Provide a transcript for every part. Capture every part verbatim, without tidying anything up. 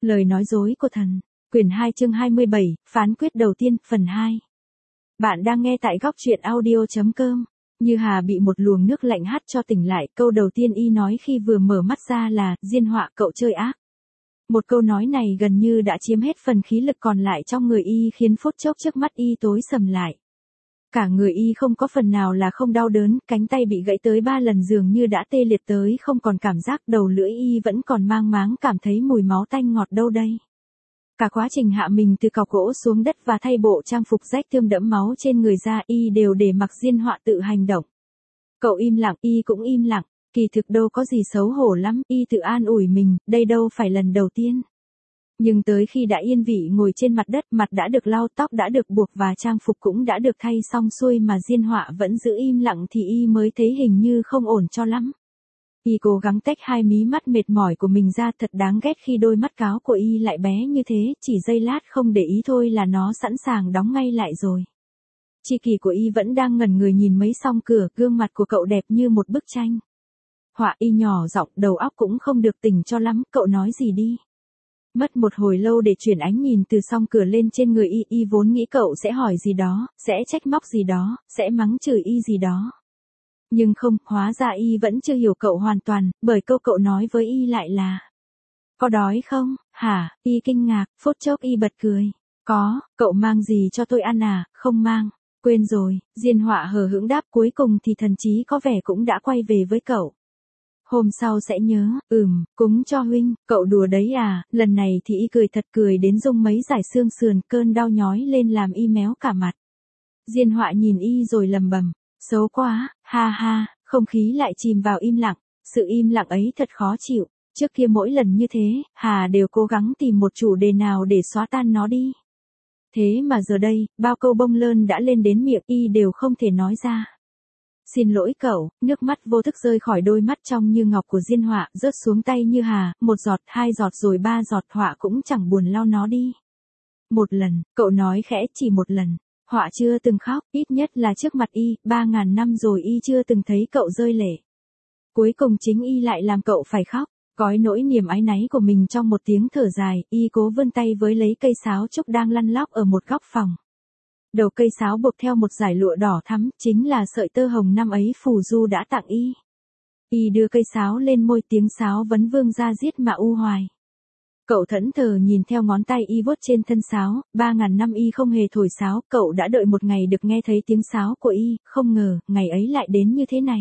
Lời nói dối của thần. Quyển hai chương hai mươi bảy, phán quyết đầu tiên, phần hai. Bạn đang nghe tại góc truyện audio chấm com. Như Hà bị một luồng nước lạnh hắt cho tỉnh lại, câu đầu tiên y nói khi vừa mở mắt ra là, Diên Họa cậu chơi ác. Một câu nói này gần như đã chiếm hết phần khí lực còn lại trong người y khiến phút chốc trước mắt y tối sầm lại. Cả người y không có phần nào là không đau đớn, cánh tay bị gãy tới ba lần dường như đã tê liệt tới không còn cảm giác, đầu lưỡi y vẫn còn mang máng cảm thấy mùi máu tanh ngọt đâu đây. Cả quá trình hạ mình từ cọc gỗ xuống đất và thay bộ trang phục rách thương đẫm máu trên người ra y đều để mặc Diên Họa tự hành động. Cậu im lặng, y cũng im lặng, kỳ thực đâu có gì xấu hổ lắm, y tự an ủi mình, đây đâu phải lần đầu tiên. Nhưng tới khi đã yên vị ngồi trên mặt đất, mặt đã được lau, tóc đã được buộc và trang phục cũng đã được thay xong xuôi mà Diên Họa vẫn giữ im lặng thì y mới thấy hình như không ổn cho lắm. Y cố gắng tách hai mí mắt mệt mỏi của mình ra, thật đáng ghét khi đôi mắt cáo của y lại bé như thế, chỉ giây lát không để ý thôi là nó sẵn sàng đóng ngay lại rồi. Chi kỷ của y vẫn đang ngẩn người nhìn mấy song cửa, gương mặt của cậu đẹp như một bức tranh. Họa y nhỏ giọng, đầu óc cũng không được tỉnh cho lắm, cậu nói gì đi. Mất một hồi lâu để chuyển ánh nhìn từ song cửa lên trên người y, y vốn nghĩ cậu sẽ hỏi gì đó, sẽ trách móc gì đó, sẽ mắng chửi y gì đó. Nhưng không, hóa ra y vẫn chưa hiểu cậu hoàn toàn, bởi câu cậu nói với y lại là: có đói không, hả? Y kinh ngạc, phút chốc y bật cười. Có, cậu mang gì cho tôi ăn à? Không mang. Quên rồi, Diên Họa hờ hững đáp, cuối cùng thì thần trí có vẻ cũng đã quay về với cậu. Hôm sau sẽ nhớ, ừm, cúng cho huynh, cậu đùa đấy à, lần này thì y cười thật, cười đến rung mấy dải xương sườn, cơn đau nhói lên làm y méo cả mặt. Diên Họa nhìn y rồi lầm bầm, xấu quá, ha ha, không khí lại chìm vào im lặng, sự im lặng ấy thật khó chịu, trước kia mỗi lần như thế, Hà đều cố gắng tìm một chủ đề nào để xóa tan nó đi. Thế mà giờ đây, bao câu bông lơn đã lên đến miệng y đều không thể nói ra. Xin lỗi cậu, nước mắt vô thức rơi khỏi đôi mắt trong như ngọc của Diên Họa, rớt xuống tay như Hà, một giọt, hai giọt rồi ba giọt, Họa cũng chẳng buồn lau nó đi. Một lần, cậu nói khẽ, chỉ một lần. Họa chưa từng khóc, ít nhất là trước mặt y, ba ngàn năm rồi y chưa từng thấy cậu rơi lệ. Cuối cùng chính y lại làm cậu phải khóc, gói nỗi niềm áy náy của mình trong một tiếng thở dài, y cố vươn tay với lấy cây sáo trúc đang lăn lóc ở một góc phòng. Đầu cây sáo buộc theo một dải lụa đỏ thắm, chính là sợi tơ hồng năm ấy Phù Du đã tặng y. Y đưa cây sáo lên môi, tiếng sáo vấn vương ra giết mà u hoài. Cậu thẫn thờ nhìn theo ngón tay y vuốt trên thân sáo, ba ngàn năm y không hề thổi sáo, cậu đã đợi một ngày được nghe thấy tiếng sáo của y, không ngờ, ngày ấy lại đến như thế này.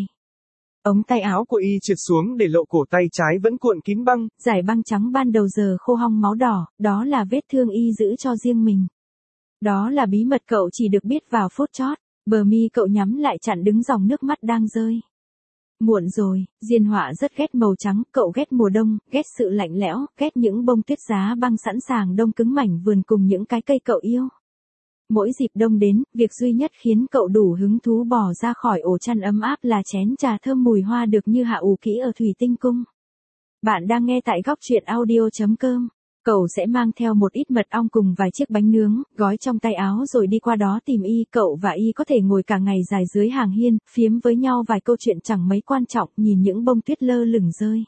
Ống tay áo của y trượt xuống để lộ cổ tay trái vẫn cuộn kín băng. Dải băng trắng ban đầu giờ khô hong máu đỏ, đó là vết thương y giữ cho riêng mình. Đó là bí mật cậu chỉ được biết vào phút chót, bờ mi cậu nhắm lại chặn đứng dòng nước mắt đang rơi. Muộn rồi, Diên Họa rất ghét màu trắng, cậu ghét mùa đông, ghét sự lạnh lẽo, ghét những bông tuyết giá băng sẵn sàng đông cứng mảnh vườn cùng những cái cây cậu yêu. Mỗi dịp đông đến, việc duy nhất khiến cậu đủ hứng thú bò ra khỏi ổ chăn ấm áp là chén trà thơm mùi hoa được như hạ ủ kỹ ở Thủy Tinh Cung. Bạn đang nghe tại góc truyện audio chấm com. Cậu sẽ mang theo một ít mật ong cùng vài chiếc bánh nướng, gói trong tay áo rồi đi qua đó tìm y, cậu và y có thể ngồi cả ngày dài dưới hàng hiên, phiếm với nhau vài câu chuyện chẳng mấy quan trọng, nhìn những bông tuyết lơ lửng rơi.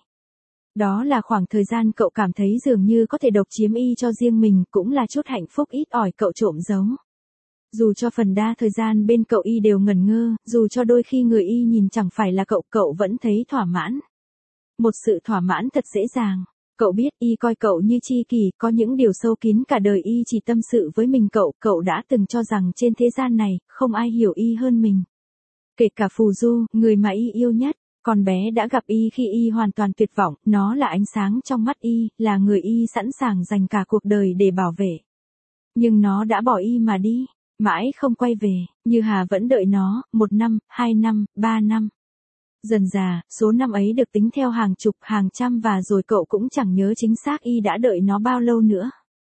Đó là khoảng thời gian cậu cảm thấy dường như có thể độc chiếm y cho riêng mình, cũng là chút hạnh phúc ít ỏi cậu trộm giấu. Dù cho phần đa thời gian bên cậu y đều ngẩn ngơ, dù cho đôi khi người y nhìn chẳng phải là cậu, cậu vẫn thấy thỏa mãn. Một sự thỏa mãn thật dễ dàng. Cậu biết y coi cậu như tri kỷ, có những điều sâu kín cả đời y chỉ tâm sự với mình cậu, cậu đã từng cho rằng trên thế gian này, không ai hiểu y hơn mình. Kể cả Phù Du, người mà y yêu nhất, con bé đã gặp y khi y hoàn toàn tuyệt vọng, nó là ánh sáng trong mắt y, là người y sẵn sàng dành cả cuộc đời để bảo vệ. Nhưng nó đã bỏ y mà đi, mãi không quay về, như Hà vẫn đợi nó, một năm, hai năm, ba năm. Dần dà, số năm ấy được tính theo hàng chục, hàng trăm và rồi cậu cũng chẳng nhớ chính xác y đã đợi nó bao lâu nữa.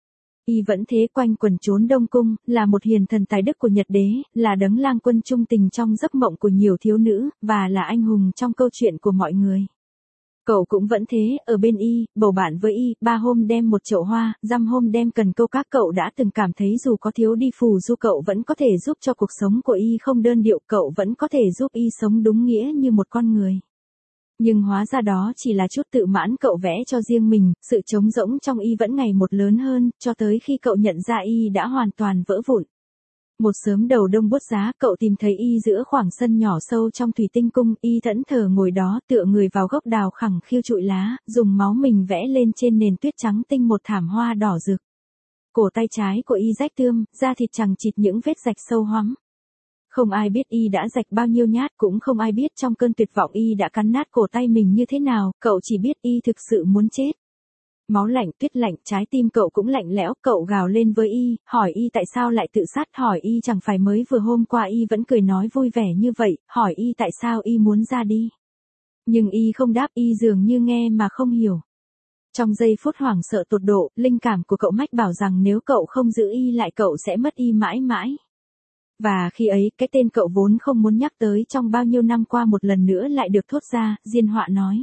Y vẫn thế quanh quẩn trốn Đông Cung, là một hiền thần tài đức của Nhật đế, là đấng lang quân trung tình trong giấc mộng của nhiều thiếu nữ, và là anh hùng trong câu chuyện của mọi người. Cậu cũng vẫn thế, ở bên y, bầu bạn với y, ba hôm đem một chậu hoa, dăm hôm đem cần câu cá. Cậu đã từng cảm thấy dù có thiếu đi Phù Du cậu vẫn có thể giúp cho cuộc sống của y không đơn điệu, cậu vẫn có thể giúp y sống đúng nghĩa như một con người. Nhưng hóa ra đó chỉ là chút tự mãn cậu vẽ cho riêng mình, sự trống rỗng trong y vẫn ngày một lớn hơn, cho tới khi cậu nhận ra y đã hoàn toàn vỡ vụn. Một sớm đầu đông buốt giá, cậu tìm thấy y giữa khoảng sân nhỏ sâu trong thủy tinh cung, y thẫn thờ ngồi đó tựa người vào gốc đào khẳng khiu trụi lá, dùng máu mình vẽ lên trên nền tuyết trắng tinh một thảm hoa đỏ rực. Cổ tay trái của y rách tươm, da thịt chằng chịt những vết rạch sâu hoắm. Không ai biết y đã rạch bao nhiêu nhát, cũng không ai biết trong cơn tuyệt vọng y đã cắn nát cổ tay mình như thế nào, cậu chỉ biết y thực sự muốn chết. Máu lạnh, tuyết lạnh, trái tim cậu cũng lạnh lẽo, cậu gào lên với y, hỏi y tại sao lại tự sát, hỏi y chẳng phải mới vừa hôm qua y vẫn cười nói vui vẻ như vậy, hỏi y tại sao y muốn ra đi. Nhưng y không đáp, y dường như nghe mà không hiểu. Trong giây phút hoảng sợ tột độ, linh cảm của cậu mách bảo rằng nếu cậu không giữ y lại cậu sẽ mất y mãi mãi. Và khi ấy, cái tên cậu vốn không muốn nhắc tới trong bao nhiêu năm qua một lần nữa lại được thốt ra, Diên Họa nói.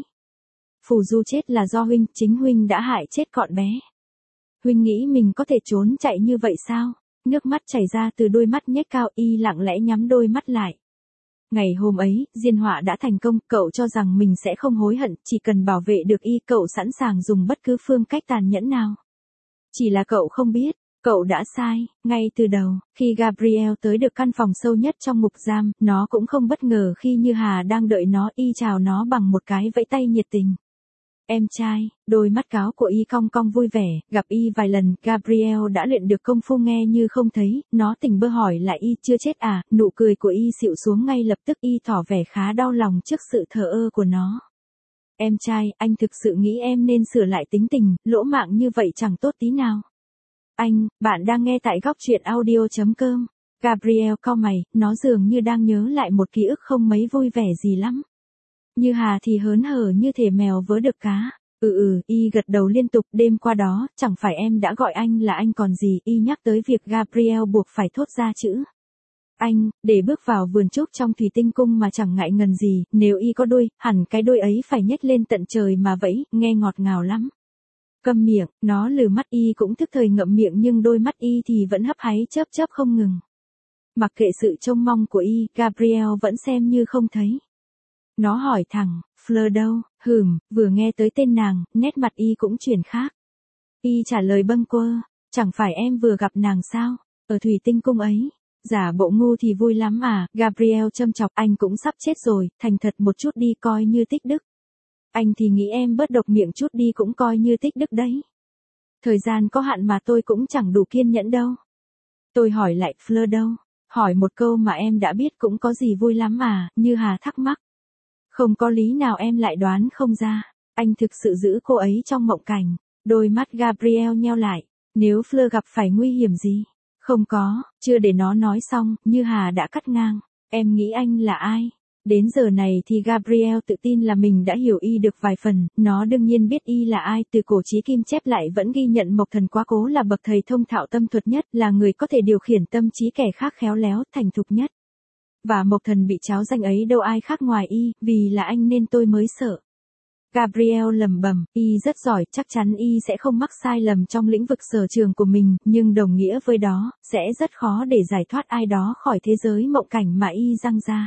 Phù Du chết là do huynh, chính huynh đã hại chết con bé. Huynh nghĩ mình có thể trốn chạy như vậy sao? Nước mắt chảy ra từ đôi mắt nhếch cao, y lặng lẽ nhắm đôi mắt lại. Ngày hôm ấy, Diên Họa đã thành công, cậu cho rằng mình sẽ không hối hận, chỉ cần bảo vệ được y, cậu sẵn sàng dùng bất cứ phương cách tàn nhẫn nào. Chỉ là cậu không biết, cậu đã sai, ngay từ đầu, khi Gabriel tới được căn phòng sâu nhất trong ngục giam, nó cũng không bất ngờ khi Như Hà đang đợi nó, y chào nó bằng một cái vẫy tay nhiệt tình. Em trai, đôi mắt cáo của y cong cong vui vẻ, gặp y vài lần, Gabriel đã luyện được công phu nghe như không thấy, nó tỉnh bơ hỏi lại y chưa chết à, nụ cười của y xịu xuống ngay lập tức, y tỏ vẻ khá đau lòng trước sự thờ ơ của nó. Em trai, anh thực sự nghĩ em nên sửa lại tính tình, lỗ mạng như vậy chẳng tốt tí nào. Anh, bạn đang nghe tại góc truyện audio chấm com. Gabriel cau mày, nó dường như đang nhớ lại một ký ức không mấy vui vẻ gì lắm. Như Hà thì hớn hở như thể mèo vớ được cá. Ừ ừ, y gật đầu liên tục, đêm qua đó, chẳng phải em đã gọi anh là anh còn gì, y nhắc tới việc Gabriel buộc phải thốt ra chữ anh, để bước vào vườn trúc trong thủy tinh cung mà chẳng ngại ngần gì, nếu y có đuôi, hẳn cái đuôi ấy phải nhếch lên tận trời mà vẫy, nghe ngọt ngào lắm. Câm miệng, nó lừ mắt, y cũng thức thời ngậm miệng nhưng đôi mắt y thì vẫn hấp háy chớp chớp không ngừng. Mặc kệ sự trông mong của y, Gabriel vẫn xem như không thấy. Nó hỏi thẳng, Fleur đâu, hừm, vừa nghe tới tên nàng, nét mặt y cũng chuyển khác. Y trả lời bâng quơ, chẳng phải em vừa gặp nàng sao, ở thủy tinh cung ấy. Giả bộ ngu thì vui lắm à, Gabriel châm chọc, anh cũng sắp chết rồi, thành thật một chút đi coi như tích đức. Anh thì nghĩ em bớt độc miệng chút đi cũng coi như tích đức đấy. Thời gian có hạn mà tôi cũng chẳng đủ kiên nhẫn đâu. Tôi hỏi lại, Fleur đâu? Hỏi một câu mà em đã biết cũng có gì vui lắm à, Như Hà thắc mắc. Không có lý nào em lại đoán không ra. Anh thực sự giữ cô ấy trong mộng cảnh. Đôi mắt Gabriel nheo lại. Nếu Fleur gặp phải nguy hiểm gì? Không có, chưa để nó nói xong, Như Hà đã cắt ngang. Em nghĩ anh là ai? Đến giờ này thì Gabriel tự tin là mình đã hiểu y được vài phần, nó đương nhiên biết y là ai, từ cổ chí kim chép lại vẫn ghi nhận Mộc Thần Quá Cố là bậc thầy thông thạo tâm thuật nhất, là người có thể điều khiển tâm trí kẻ khác khéo léo, thành thục nhất. Và Mộc Thần bị tráo danh ấy đâu ai khác ngoài y, vì là anh nên tôi mới sợ. Gabriel lẩm bẩm, y rất giỏi, chắc chắn y sẽ không mắc sai lầm trong lĩnh vực sở trường của mình, nhưng đồng nghĩa với đó, sẽ rất khó để giải thoát ai đó khỏi thế giới mộng cảnh mà y răng ra.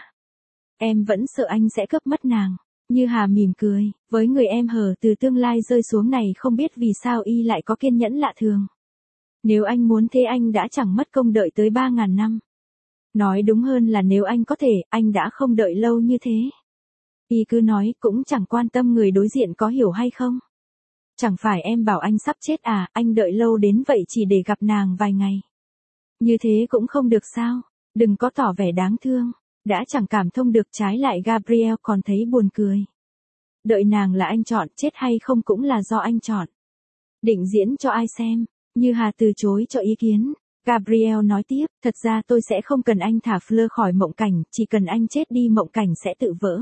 Em vẫn sợ anh sẽ cướp mất nàng. Như Hà mỉm cười, với người em hờ từ tương lai rơi xuống này không biết vì sao y lại có kiên nhẫn lạ thường. Nếu anh muốn thế anh đã chẳng mất công đợi tới ba ngàn năm. Nói đúng hơn là nếu anh có thể, anh đã không đợi lâu như thế. Y cứ nói, cũng chẳng quan tâm người đối diện có hiểu hay không. Chẳng phải em bảo anh sắp chết à, anh đợi lâu đến vậy chỉ để gặp nàng vài ngày. Như thế cũng không được sao, đừng có tỏ vẻ đáng thương. Đã chẳng cảm thông được, trái lại Gabriel còn thấy buồn cười. Đợi nàng là anh chọn, chết hay không cũng là do anh chọn. Định diễn cho ai xem, Như Hà từ chối cho ý kiến. Gabriel nói tiếp, thật ra tôi sẽ không cần anh thả Fleur khỏi mộng cảnh, chỉ cần anh chết đi mộng cảnh sẽ tự vỡ.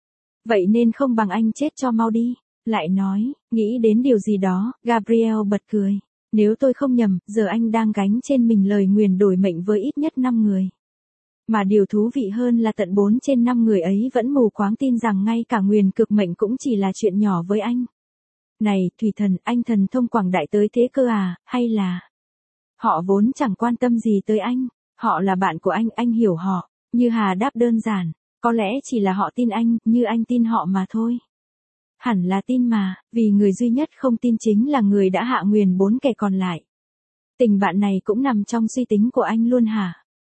Vậy nên không bằng anh chết cho mau đi. Lại nói, nghĩ đến điều gì đó, Gabriel bật cười. Nếu tôi không nhầm, giờ anh đang gánh trên mình lời nguyền đổi mệnh với ít nhất năm người. Mà điều thú vị hơn là tận bốn trên năm người ấy vẫn mù quáng tin rằng ngay cả nguyền cực mệnh cũng chỉ là chuyện nhỏ với anh. Này, Thủy Thần, anh thần thông quảng đại tới thế cơ à, hay là... Họ vốn chẳng quan tâm gì tới anh, họ là bạn của anh, anh hiểu họ. Như Hà đáp đơn giản, có lẽ chỉ là họ tin anh, như anh tin họ mà thôi. Hẳn là tin mà, vì người duy nhất không tin chính là người đã hạ nguyền bốn kẻ còn lại. Tình bạn này cũng nằm trong suy tính của anh luôn hả?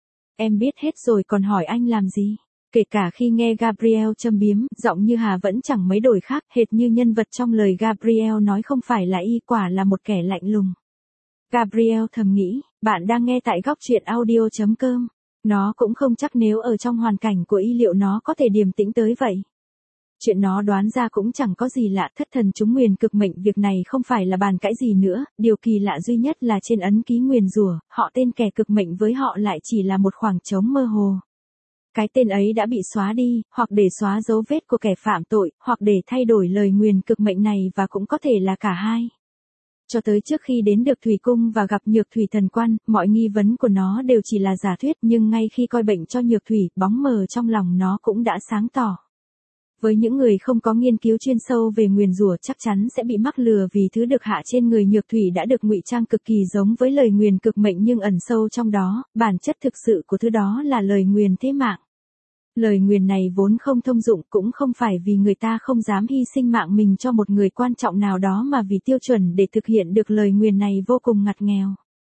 Em biết hết rồi còn hỏi anh làm gì? Kể cả khi nghe Gabriel châm biếm, giọng Như Hà vẫn chẳng mấy đổi khác, hệt như nhân vật trong lời Gabriel nói không phải là y, quả là một kẻ lạnh lùng. Gabriel thầm nghĩ, bạn đang nghe tại góc truyện audio chấm com. Nó cũng không chắc nếu ở trong hoàn cảnh của y liệu nó có thể điềm tĩnh tới vậy. Chuyện nó đoán ra cũng chẳng có gì lạ, thất thần trúng nguyền cực mệnh, việc này không phải là bàn cãi gì nữa, điều kỳ lạ duy nhất là trên ấn ký nguyền rủa, họ tên kẻ cực mệnh với họ lại chỉ là một khoảng trống mơ hồ. Cái tên ấy đã bị xóa đi, hoặc để xóa dấu vết của kẻ phạm tội, hoặc để thay đổi lời nguyền cực mệnh này, và cũng có thể là cả hai. Cho tới trước khi đến được Thủy Cung và gặp Nhược Thủy thần quan, mọi nghi vấn của nó đều chỉ là giả thuyết, nhưng ngay khi coi bệnh cho Nhược Thủy, bóng mờ trong lòng nó cũng đã sáng tỏ. Với những người không có nghiên cứu chuyên sâu về nguyền rủa chắc chắn sẽ bị mắc lừa, vì thứ được hạ trên người Nhược Thủy đã được ngụy trang cực kỳ giống với lời nguyền cực mệnh, nhưng ẩn sâu trong đó, bản chất thực sự của thứ đó là lời nguyền thế mạng. Lời nguyền này vốn không thông dụng, cũng không phải vì người ta không dám hy sinh mạng mình cho một người quan trọng nào đó, mà vì tiêu chuẩn để thực hiện được lời nguyền này vô cùng ngặt nghèo.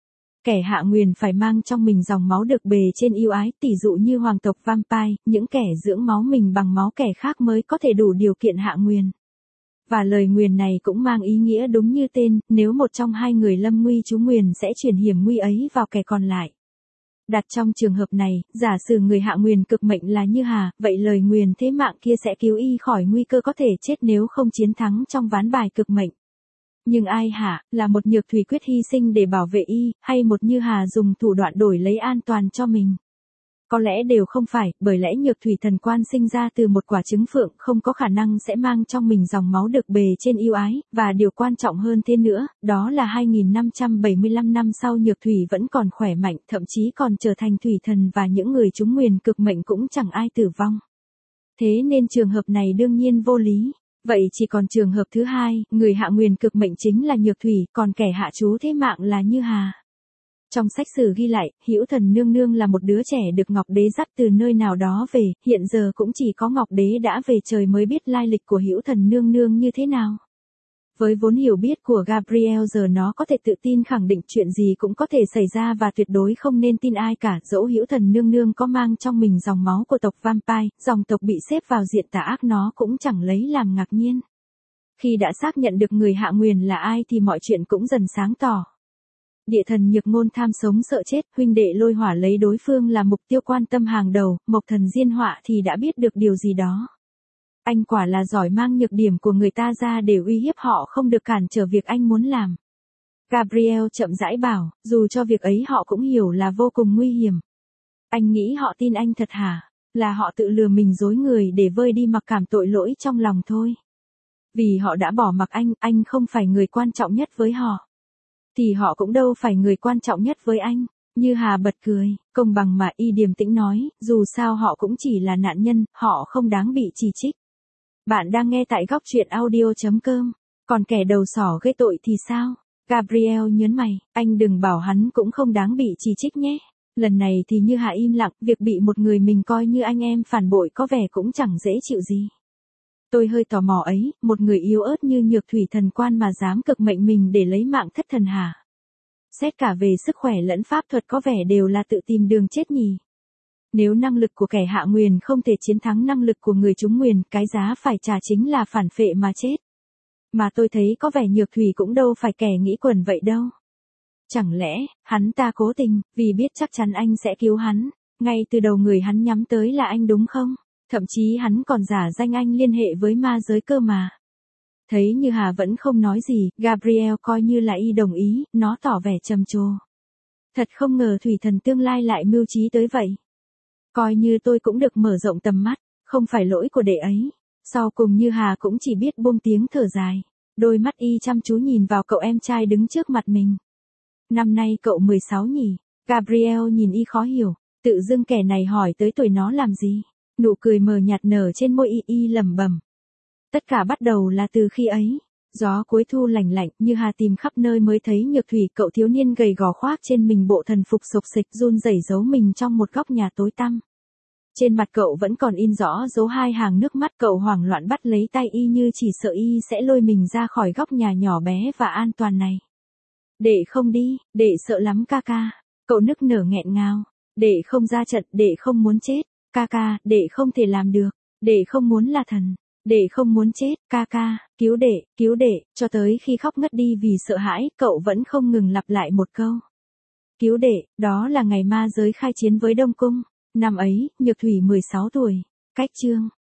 Kẻ hạ nguyền phải mang trong mình dòng máu được bề trên yêu ái, tỷ dụ như hoàng tộc vampire, những kẻ dưỡng máu mình bằng máu kẻ khác mới có thể đủ điều kiện hạ nguyền. Và lời nguyền này cũng mang ý nghĩa đúng như tên, nếu một trong hai người lâm nguy trú nguyền sẽ chuyển hiểm nguy ấy vào kẻ còn lại. Đặt trong trường hợp này, giả sử người hạ nguyền cực mệnh là Như Hà, vậy lời nguyền thế mạng kia sẽ cứu y khỏi nguy cơ có thể chết nếu không chiến thắng trong ván bài cực mệnh. Nhưng ai hả, là một Nhược Thủy quyết hy sinh để bảo vệ y, hay một Như Hà dùng thủ đoạn đổi lấy an toàn cho mình? Có lẽ đều không phải, bởi lẽ Nhược Thủy thần quan sinh ra từ một quả trứng phượng, không có khả năng sẽ mang trong mình dòng máu được bề trên yêu ái, và điều quan trọng hơn thế nữa, đó là hai nghìn năm trăm bảy mươi lăm năm sau Nhược Thủy vẫn còn khỏe mạnh, thậm chí còn trở thành thủy thần, và những người trúng nguyền cực mệnh cũng chẳng ai tử vong. Thế nên trường hợp này đương nhiên vô lý. Vậy chỉ còn trường hợp thứ hai, người hạ nguyền cực mệnh chính là Nhược Thủy, còn kẻ hạ chú thế mạng là Như Hà. Trong sách sử ghi lại, Hữu Thần Nương Nương là một đứa trẻ được Ngọc Đế dắt từ nơi nào đó về, hiện giờ cũng chỉ có Ngọc Đế đã về trời mới biết lai lịch của Hữu Thần Nương Nương như thế nào. Với vốn hiểu biết của Gabriel giờ nó có thể tự tin khẳng định chuyện gì cũng có thể xảy ra, và tuyệt đối không nên tin ai cả, dẫu Hữu Thần Nương Nương có mang trong mình dòng máu của tộc vampire, dòng tộc bị xếp vào diện tà ác, nó cũng chẳng lấy làm ngạc nhiên. Khi đã xác nhận được người hạ nguyền là ai thì mọi chuyện cũng dần sáng tỏ. Địa thần Nhược Ngôn tham sống sợ chết, huynh đệ Lôi Hỏa lấy đối phương là mục tiêu quan tâm hàng đầu, Mộc Thần Diên Họa thì đã biết được điều gì đó. Anh quả là giỏi mang nhược điểm của người ta ra để uy hiếp họ không được cản trở việc anh muốn làm. Gabriel chậm rãi bảo, dù cho việc ấy họ cũng hiểu là vô cùng nguy hiểm. Anh nghĩ họ tin anh thật hả? Là họ tự lừa mình dối người để vơi đi mặc cảm tội lỗi trong lòng thôi. Vì họ đã bỏ mặc anh, anh không phải người quan trọng nhất với họ. Thì họ cũng đâu phải người quan trọng nhất với anh. Như Hà bật cười, công bằng mà, y điềm tĩnh nói, dù sao họ cũng chỉ là nạn nhân, họ không đáng bị chỉ trích. Bạn đang nghe tại góc truyện audio chấm com. Còn kẻ đầu sỏ gây tội thì sao? Gabriel nhớn mày, anh đừng bảo hắn cũng không đáng bị chỉ trích nhé. Lần này thì Như Hà im lặng, việc bị một người mình coi như anh em phản bội có vẻ cũng chẳng dễ chịu gì. Tôi hơi tò mò ấy, một người yếu ớt như Nhược Thủy thần quan mà dám cực mệnh mình để lấy mạng thất thần hả? Xét cả về sức khỏe lẫn pháp thuật có vẻ đều là tự tìm đường chết nhỉ. Nếu năng lực của kẻ hạ nguyền không thể chiến thắng năng lực của người trúng nguyền, cái giá phải trả chính là phản phệ mà chết. Mà tôi thấy có vẻ Nhược Thủy cũng đâu phải kẻ nghĩ quẩn vậy đâu. Chẳng lẽ, hắn ta cố tình, vì biết chắc chắn anh sẽ cứu hắn, ngay từ đầu người hắn nhắm tới là anh đúng không? Thậm chí hắn còn giả danh anh liên hệ với ma giới cơ mà. Thấy Như Hà vẫn không nói gì, Gabriel coi như là y đồng ý, nó tỏ vẻ trầm trồ. Thật không ngờ thủy thần tương lai lại mưu trí tới vậy. Coi như tôi cũng được mở rộng tầm mắt, không phải lỗi của đệ ấy. Sau cùng Như Hà cũng chỉ biết buông tiếng thở dài. Đôi mắt y chăm chú nhìn vào cậu em trai đứng trước mặt mình. Năm nay cậu mười sáu nhỉ? Gabriel nhìn y khó hiểu, tự dưng kẻ này hỏi tới tuổi nó làm gì? Nụ cười mờ nhạt nở trên môi y y lẩm bẩm. Tất cả bắt đầu là từ khi ấy. Gió cuối thu lạnh lạnh, Như Hà tìm khắp nơi mới thấy Nhược Thủy, cậu thiếu niên gầy gò khoác trên mình bộ thần phục xộc xịch, run rẩy giấu mình trong một góc nhà tối tăm. Trên mặt cậu vẫn còn in rõ dấu hai hàng nước mắt, cậu hoảng loạn bắt lấy tay y như chỉ sợ y sẽ lôi mình ra khỏi góc nhà nhỏ bé và an toàn này. Đệ không đi, đệ sợ lắm ca ca. Cậu nức nở nghẹn ngào. Đệ không ra trận, đệ không muốn chết. Ca ca, đệ không thể làm được. Đệ không muốn là thần. Đệ không muốn chết, ca ca, cứu đệ, cứu đệ, cho tới khi khóc ngất đi vì sợ hãi, cậu vẫn không ngừng lặp lại một câu. Cứu đệ, đó là ngày ma giới khai chiến với Đông Cung. Năm ấy, Nhược Thủy mười sáu tuổi. Cách chương.